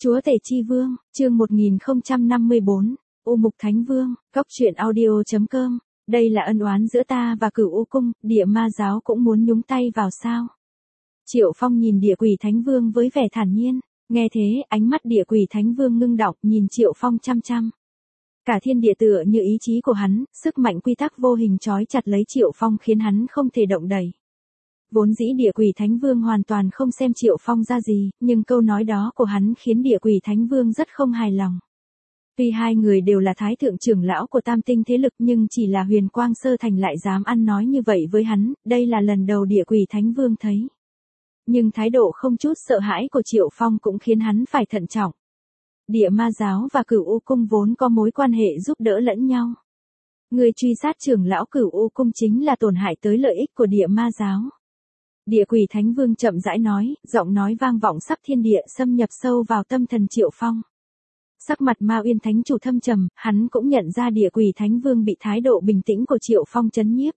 Chúa Tể Chi Vương, chương 1054, U Mục Thánh Vương, Góc truyện audio.com. Đây là ân oán giữa ta và Cửu U Cung, Địa Ma giáo cũng muốn nhúng tay vào sao? Triệu Phong nhìn Địa Quỷ Thánh Vương với vẻ thản nhiên, nghe thế, ánh mắt Địa Quỷ Thánh Vương ngưng đọng, nhìn Triệu Phong chăm chăm. Cả thiên địa tựa như ý chí của hắn, sức mạnh quy tắc vô hình trói chặt lấy Triệu Phong khiến hắn không thể động đậy. Vốn dĩ Địa Quỷ Thánh Vương hoàn toàn không xem Triệu Phong ra gì, nhưng câu nói đó của hắn khiến Địa Quỷ Thánh Vương rất không hài lòng. Tuy hai người đều là thái thượng trưởng lão của tam tinh thế lực nhưng chỉ là Huyền Quang Sơ Thành lại dám ăn nói như vậy với hắn, đây là lần đầu Địa Quỷ Thánh Vương thấy. Nhưng thái độ không chút sợ hãi của Triệu Phong cũng khiến hắn phải thận trọng. Địa Ma giáo và Cửu U Cung vốn có mối quan hệ giúp đỡ lẫn nhau. Người truy sát trưởng lão Cửu U Cung chính là tổn hại tới lợi ích của Địa Ma giáo. Địa Quỷ Thánh Vương chậm rãi nói, giọng nói vang vọng sắp thiên địa xâm nhập sâu vào tâm thần Triệu Phong. Sắc mặt Ma Uyên Thánh Chủ thâm trầm, hắn cũng nhận ra Địa Quỷ Thánh Vương bị thái độ bình tĩnh của Triệu Phong chấn nhiếp.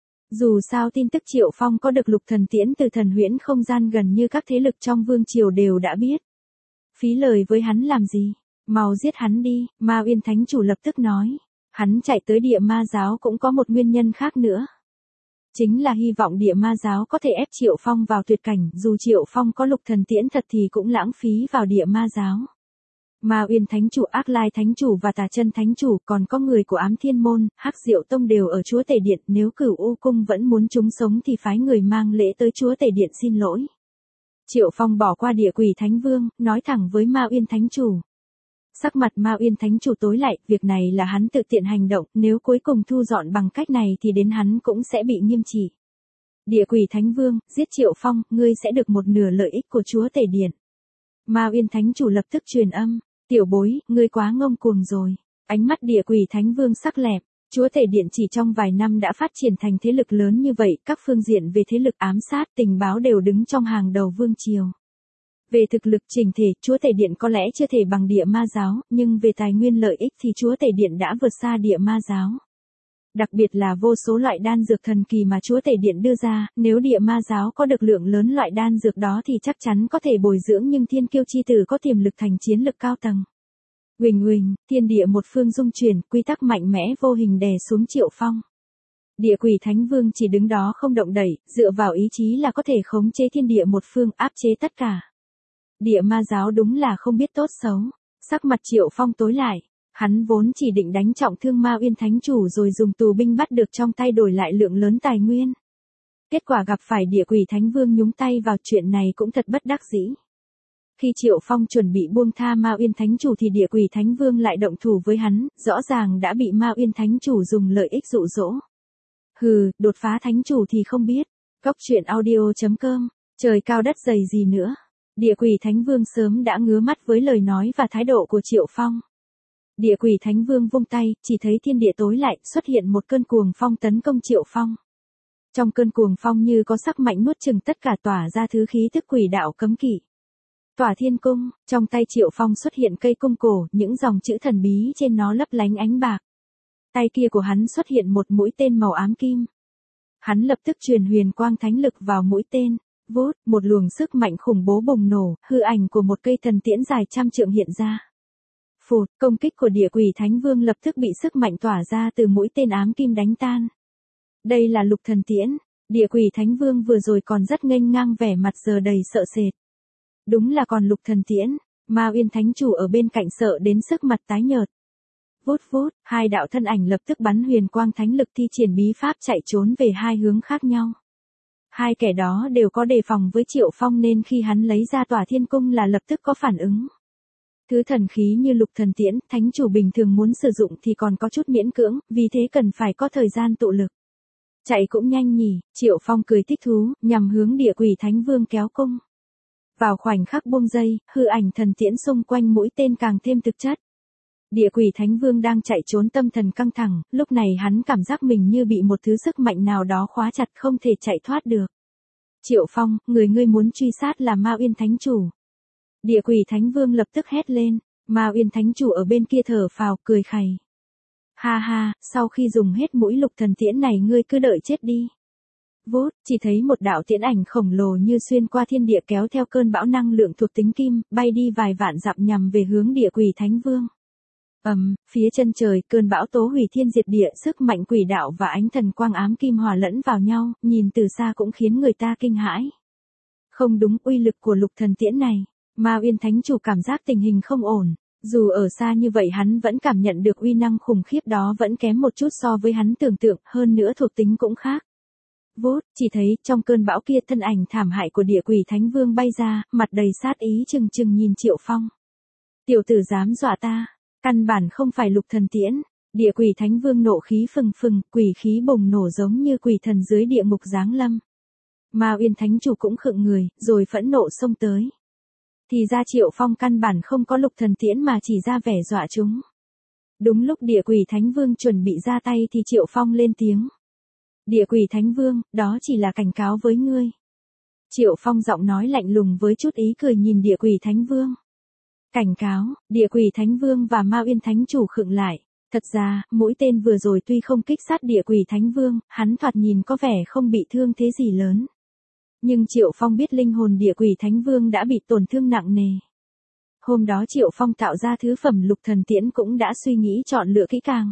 Dù sao tin tức Triệu Phong có được lục thần tiễn từ thần huyễn không gian gần như các thế lực trong vương triều đều đã biết. Phí lời với hắn làm gì? Mau giết hắn đi, Ma Uyên Thánh Chủ lập tức nói. Hắn chạy tới Địa Ma giáo cũng có một nguyên nhân khác nữa. Chính là hy vọng Địa Ma giáo có thể ép Triệu Phong vào tuyệt cảnh, dù Triệu Phong có lục thần tiễn thật thì cũng lãng phí vào Địa Ma giáo. Ma Uyên Thánh Chủ, Ác Lai Thánh Chủ và Tà Chân Thánh Chủ, còn có người của Ám Thiên Môn, Hắc Diệu Tông đều ở Chúa Tể Điện, nếu Cửu U Cung vẫn muốn chúng sống thì phái người mang lễ tới Chúa Tể Điện xin lỗi. Triệu Phong bỏ qua Địa Quỷ Thánh Vương, nói thẳng với Ma Uyên Thánh Chủ. Sắc mặt Ma Uyên Thánh Chủ tối lại, việc này là hắn tự tiện hành động, nếu cuối cùng thu dọn bằng cách này thì đến hắn cũng sẽ bị nghiêm trị. Địa Quỷ Thánh Vương, giết Triệu Phong, ngươi sẽ được một nửa lợi ích của Chúa Tể Điện. Ma Uyên Thánh Chủ lập tức truyền âm, tiểu bối, ngươi quá ngông cuồng rồi. Ánh mắt Địa Quỷ Thánh Vương sắc lẹp, Chúa Tể Điện chỉ trong vài năm đã phát triển thành thế lực lớn như vậy, các phương diện về thế lực ám sát, tình báo đều đứng trong hàng đầu vương triều. Về thực lực chỉnh thể, Chúa Tể Điện có lẽ chưa thể bằng Địa Ma giáo, nhưng về tài nguyên lợi ích thì Chúa Tể Điện đã vượt xa Địa Ma giáo. Đặc biệt là vô số loại đan dược thần kỳ mà Chúa Tể Điện đưa ra, nếu Địa Ma giáo có được lượng lớn loại đan dược đó thì chắc chắn có thể bồi dưỡng nhưng Thiên Kiêu chi tử có tiềm lực thành chiến lực cao tầng. Huỳnh huỳnh, thiên địa một phương dung chuyển, quy tắc mạnh mẽ vô hình đè xuống Triệu Phong. Địa Quỷ Thánh Vương chỉ đứng đó không động đậy, dựa vào ý chí là có thể khống chế thiên địa một phương, áp chế tất cả. Địa Ma giáo đúng là không biết tốt xấu. Sắc mặt Triệu Phong tối lại. Hắn vốn chỉ định đánh trọng thương Ma Uyên Thánh Chủ rồi dùng tù binh bắt được trong tay đổi lại lượng lớn tài nguyên. Kết quả gặp phải Địa Quỷ Thánh Vương nhúng tay vào chuyện này cũng thật bất đắc dĩ. Khi Triệu Phong chuẩn bị buông tha Ma Uyên Thánh Chủ thì Địa Quỷ Thánh Vương lại động thủ với hắn, rõ ràng đã bị Ma Uyên Thánh Chủ dùng lợi ích dụ dỗ. Hừ, đột phá Thánh Chủ thì không biết. Góc truyện audio.com, trời cao đất dày gì nữa. Địa Quỷ Thánh Vương sớm đã ngứa mắt với lời nói và thái độ của Triệu Phong. Địa Quỷ Thánh Vương vung tay, chỉ thấy thiên địa tối lại, xuất hiện một cơn cuồng phong tấn công Triệu Phong. Trong cơn cuồng phong như có sắc mạnh nuốt chửng tất cả, tỏa ra thứ khí tức quỷ đạo cấm kỵ. Tỏa Thiên Cung, trong tay Triệu Phong xuất hiện cây cung cổ, những dòng chữ thần bí trên nó lấp lánh ánh bạc. Tay kia của hắn xuất hiện một mũi tên màu ám kim. Hắn lập tức truyền huyền quang thánh lực vào mũi tên. Vút, một luồng sức mạnh khủng bố bùng nổ, hư ảnh của một cây thần tiễn dài trăm trượng hiện ra. Phụt, công kích của Địa Quỷ Thánh Vương lập tức bị sức mạnh tỏa ra từ mũi tên ám kim đánh tan. Đây là lục thần tiễn. Địa Quỷ Thánh Vương vừa rồi còn rất nghênh ngang, vẻ mặt giờ đầy sợ sệt. Đúng là còn lục thần tiễn. Ma Uyên Thánh Chủ ở bên cạnh sợ đến sức mặt tái nhợt. Vút vút, hai đạo thân ảnh lập tức bắn huyền quang thánh lực thi triển bí pháp chạy trốn về hai hướng khác nhau. Hai kẻ đó đều có đề phòng với Triệu Phong nên khi hắn lấy ra Tỏa Thiên Cung là lập tức có phản ứng. Thứ thần khí như lục thần tiễn, Thánh Chủ bình thường muốn sử dụng thì còn có chút miễn cưỡng, vì thế cần phải có thời gian tụ lực. Chạy cũng nhanh nhỉ, Triệu Phong cười thích thú, nhằm hướng Địa Quỷ Thánh Vương kéo cung. Vào khoảnh khắc buông dây, hư ảnh thần tiễn xung quanh mũi tên càng thêm thực chất. Địa Quỷ Thánh Vương đang chạy trốn tâm thần căng thẳng, lúc này hắn cảm giác mình như bị một thứ sức mạnh nào đó khóa chặt không thể chạy thoát được. Triệu Phong, ngươi muốn truy sát là Ma Uyên Thánh Chủ. Địa Quỷ Thánh Vương lập tức hét lên, Ma Uyên Thánh Chủ ở bên kia thở phào, cười khẩy. Ha ha, sau khi dùng hết mũi lục thần tiễn này ngươi cứ đợi chết đi. Vút, chỉ thấy một đạo tiễn ảnh khổng lồ như xuyên qua thiên địa kéo theo cơn bão năng lượng thuộc tính kim, bay đi vài vạn dặm nhằm về hướng địa quỷ thánh vương. Phía chân trời, cơn bão tố hủy thiên diệt địa, sức mạnh quỷ đạo và ánh thần quang ám kim hòa lẫn vào nhau, nhìn từ xa cũng khiến người ta kinh hãi. Không đúng, uy lực của lục thần tiễn này, Ma Uyên Thánh Chủ cảm giác tình hình không ổn. Dù ở xa như vậy hắn vẫn cảm nhận được uy năng khủng khiếp đó vẫn kém một chút so với hắn tưởng tượng, hơn nữa thuộc tính cũng khác. Vút, chỉ thấy trong cơn bão kia thân ảnh thảm hại của địa quỷ thánh vương bay ra, mặt đầy sát ý trừng trừng nhìn Triệu Phong. Tiểu tử dám dọa ta, căn bản không phải lục thần tiễn. Địa quỷ thánh vương nộ khí phừng phừng, quỷ khí bùng nổ giống như quỷ thần dưới địa ngục giáng lâm. Ma Uyên Thánh Chủ cũng khựng người, rồi phẫn nộ xông tới. Thì ra Triệu Phong căn bản không có lục thần tiễn mà chỉ ra vẻ dọa chúng. Đúng lúc địa quỷ thánh vương chuẩn bị ra tay thì Triệu Phong lên tiếng. Địa quỷ thánh vương, đó chỉ là cảnh cáo với ngươi. Triệu Phong giọng nói lạnh lùng với chút ý cười nhìn địa quỷ thánh vương. Cảnh cáo, địa quỷ thánh vương và Ma Uyên Thánh Chủ khựng lại. Thật ra, mũi tên vừa rồi tuy không kích sát địa quỷ thánh vương, hắn thoạt nhìn có vẻ không bị thương thế gì lớn. Nhưng Triệu Phong biết linh hồn địa quỷ thánh vương đã bị tổn thương nặng nề. Hôm đó Triệu Phong tạo ra thứ phẩm lục thần tiễn cũng đã suy nghĩ chọn lựa kỹ càng.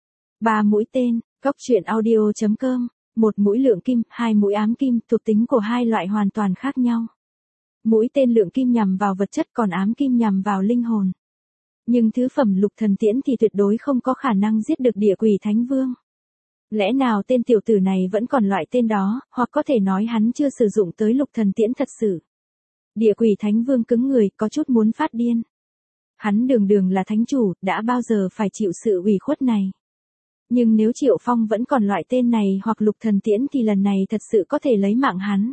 3 mũi tên, goctruyện.audio.com, 1 mũi lượng kim, 2 mũi ám kim, thuộc tính của hai loại hoàn toàn khác nhau. Mũi tên lượng kim nhằm vào vật chất còn ám kim nhằm vào linh hồn. Nhưng thứ phẩm lục thần tiễn thì tuyệt đối không có khả năng giết được địa quỷ thánh vương. Lẽ nào tên tiểu tử này vẫn còn loại tên đó, hoặc có thể nói hắn chưa sử dụng tới lục thần tiễn thật sự. Địa quỷ thánh vương cứng người, có chút muốn phát điên. Hắn đường đường là thánh chủ, đã bao giờ phải chịu sự ủy khuất này. Nhưng nếu Triệu Phong vẫn còn loại tên này hoặc lục thần tiễn thì lần này thật sự có thể lấy mạng hắn.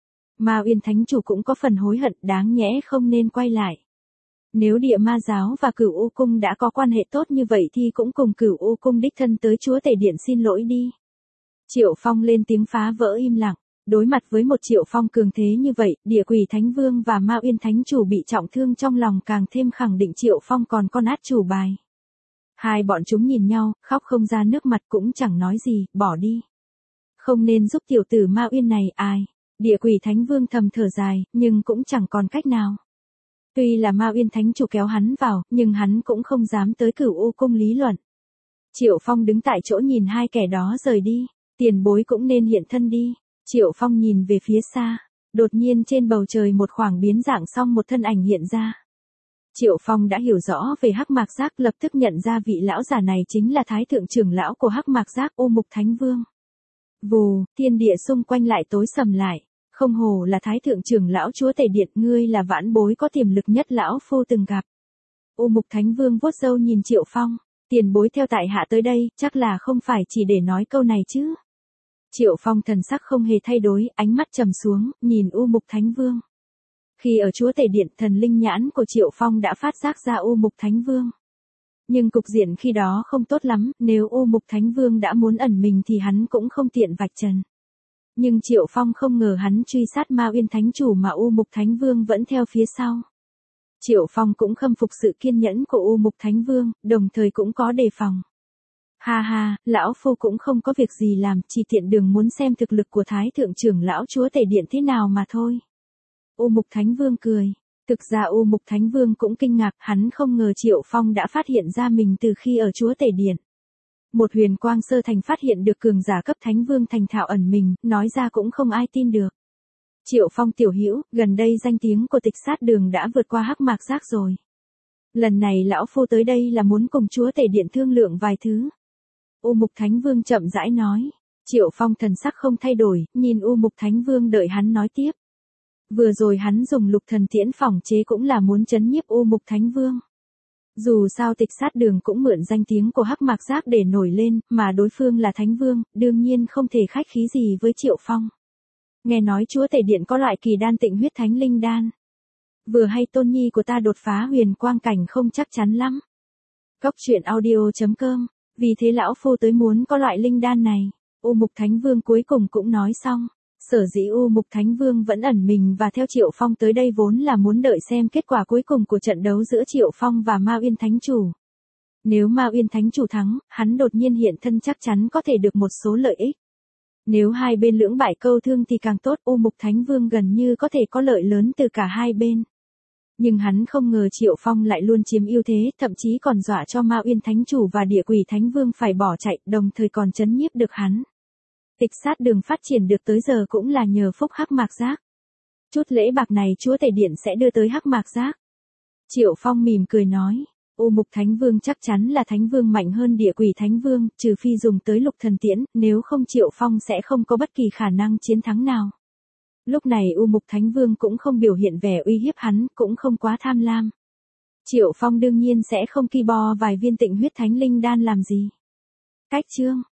Ma Uyên Thánh Chủ cũng có phần hối hận, đáng nhẽ không nên quay lại. Nếu Địa Ma Giáo và Cửu U Cung đã có quan hệ tốt như vậy thì cũng cùng Cửu U Cung đích thân tới Chúa Tể Điện xin lỗi đi. Triệu Phong lên tiếng phá vỡ im lặng. Đối mặt với một Triệu Phong cường thế như vậy, Địa Quỷ Thánh Vương và Ma Uyên Thánh Chủ bị trọng thương trong lòng càng thêm khẳng định Triệu Phong còn con át chủ bài. Hai bọn chúng nhìn nhau, khóc không ra nước mặt cũng chẳng nói gì, bỏ đi. Không nên giúp tiểu tử Ma Uyên này, ai. Địa Quỷ Thánh Vương thầm thở dài, nhưng cũng chẳng còn cách nào. Tuy là Ma Uyên Thánh Chủ kéo hắn vào, nhưng hắn cũng không dám tới Cửu U Cung lý luận. Triệu Phong đứng tại chỗ nhìn hai kẻ đó rời đi, tiền bối cũng nên hiện thân đi. Triệu Phong nhìn về phía xa, đột nhiên trên bầu trời một khoảng biến dạng xong một thân ảnh hiện ra. Triệu Phong đã hiểu rõ về Hắc Mạc Giác, lập tức nhận ra vị lão già này chính là Thái Thượng trưởng lão của Hắc Mạc Giác, U Mục Thánh Vương. Vù, thiên địa xung quanh lại tối sầm lại. Không hồ là Thái Thượng trưởng lão Chúa Tể Điện, ngươi là vãn bối có tiềm lực nhất lão phu từng gặp. U Mục Thánh Vương vuốt râu nhìn Triệu Phong, tiền bối theo tại hạ tới đây, chắc là không phải chỉ để nói câu này chứ. Triệu Phong thần sắc không hề thay đổi, ánh mắt trầm xuống, nhìn U Mục Thánh Vương. Khi ở Chúa Tể Điện, thần linh nhãn của Triệu Phong đã phát giác ra U Mục Thánh Vương. Nhưng cục diện khi đó không tốt lắm, nếu U Mục Thánh Vương đã muốn ẩn mình thì hắn cũng không tiện vạch trần. Nhưng Triệu Phong không ngờ hắn truy sát Ma Uyên Thánh Chủ mà U Mục Thánh Vương vẫn theo phía sau. Triệu Phong cũng khâm phục sự kiên nhẫn của U Mục Thánh Vương, đồng thời cũng có đề phòng. Ha ha, lão phu cũng không có việc gì làm, chỉ tiện đường muốn xem thực lực của Thái Thượng trưởng lão Chúa Tể Điện thế nào mà thôi. U Mục Thánh Vương cười. Thực ra U Mục Thánh Vương cũng kinh ngạc, hắn không ngờ Triệu Phong đã phát hiện ra mình từ khi ở Chúa Tể Điện. Một huyền quang sơ thành phát hiện được cường giả cấp Thánh Vương thành thạo ẩn mình, nói ra cũng không ai tin được. Triệu Phong tiểu hữu, gần đây danh tiếng của Tịch Sát Đường đã vượt qua Hắc Mạc Giác rồi. Lần này lão phu tới đây là muốn cùng Chúa Tể Điện thương lượng vài thứ. U Mục Thánh Vương chậm rãi nói. Triệu Phong thần sắc không thay đổi, nhìn U Mục Thánh Vương đợi hắn nói tiếp. Vừa rồi hắn dùng lục thần tiễn phỏng chế cũng là muốn trấn nhiếp U Mục Thánh Vương. Dù sao Tịch Sát Đường cũng mượn danh tiếng của Hắc Mạc Giác để nổi lên, mà đối phương là Thánh Vương, đương nhiên không thể khách khí gì với Triệu Phong. Nghe nói Chúa Tể Điện có loại kỳ đan Tịnh Huyết Thánh Linh Đan. Vừa hay tôn nhi của ta đột phá huyền quang cảnh không chắc chắn lắm. Goctruyện.audio.com, vì thế lão phu tới muốn có loại linh đan này. U Mục Thánh Vương cuối cùng cũng nói xong. Sở dĩ U Mục Thánh Vương vẫn ẩn mình và theo Triệu Phong tới đây vốn là muốn đợi xem kết quả cuối cùng của trận đấu giữa Triệu Phong và Ma Uyên Thánh Chủ. Nếu Ma Uyên Thánh Chủ thắng, hắn đột nhiên hiện thân chắc chắn có thể được một số lợi ích. Nếu hai bên lưỡng bại câu thương thì càng tốt, U Mục Thánh Vương gần như có thể có lợi lớn từ cả hai bên. Nhưng hắn không ngờ Triệu Phong lại luôn chiếm ưu thế, thậm chí còn dọa cho Ma Uyên Thánh Chủ và Địa Quỷ Thánh Vương phải bỏ chạy, đồng thời còn trấn nhiếp được hắn. Tịch sát đường phát triển được tới giờ cũng là nhờ phúc Hắc Mạc Giác. Chút lễ bạc này Chúa Tể Điện sẽ đưa tới Hắc Mạc Giác. Triệu Phong mỉm cười nói, U Mục Thánh Vương chắc chắn là Thánh Vương mạnh hơn Địa Quỷ Thánh Vương, trừ phi dùng tới Lục Thần Tiễn, nếu không Triệu Phong sẽ không có bất kỳ khả năng chiến thắng nào. Lúc này U Mục Thánh Vương cũng không biểu hiện vẻ uy hiếp hắn, cũng không quá tham lam. Triệu Phong đương nhiên sẽ không ki bo vài viên Tịnh Huyết Thánh Linh đan làm gì. Cách chương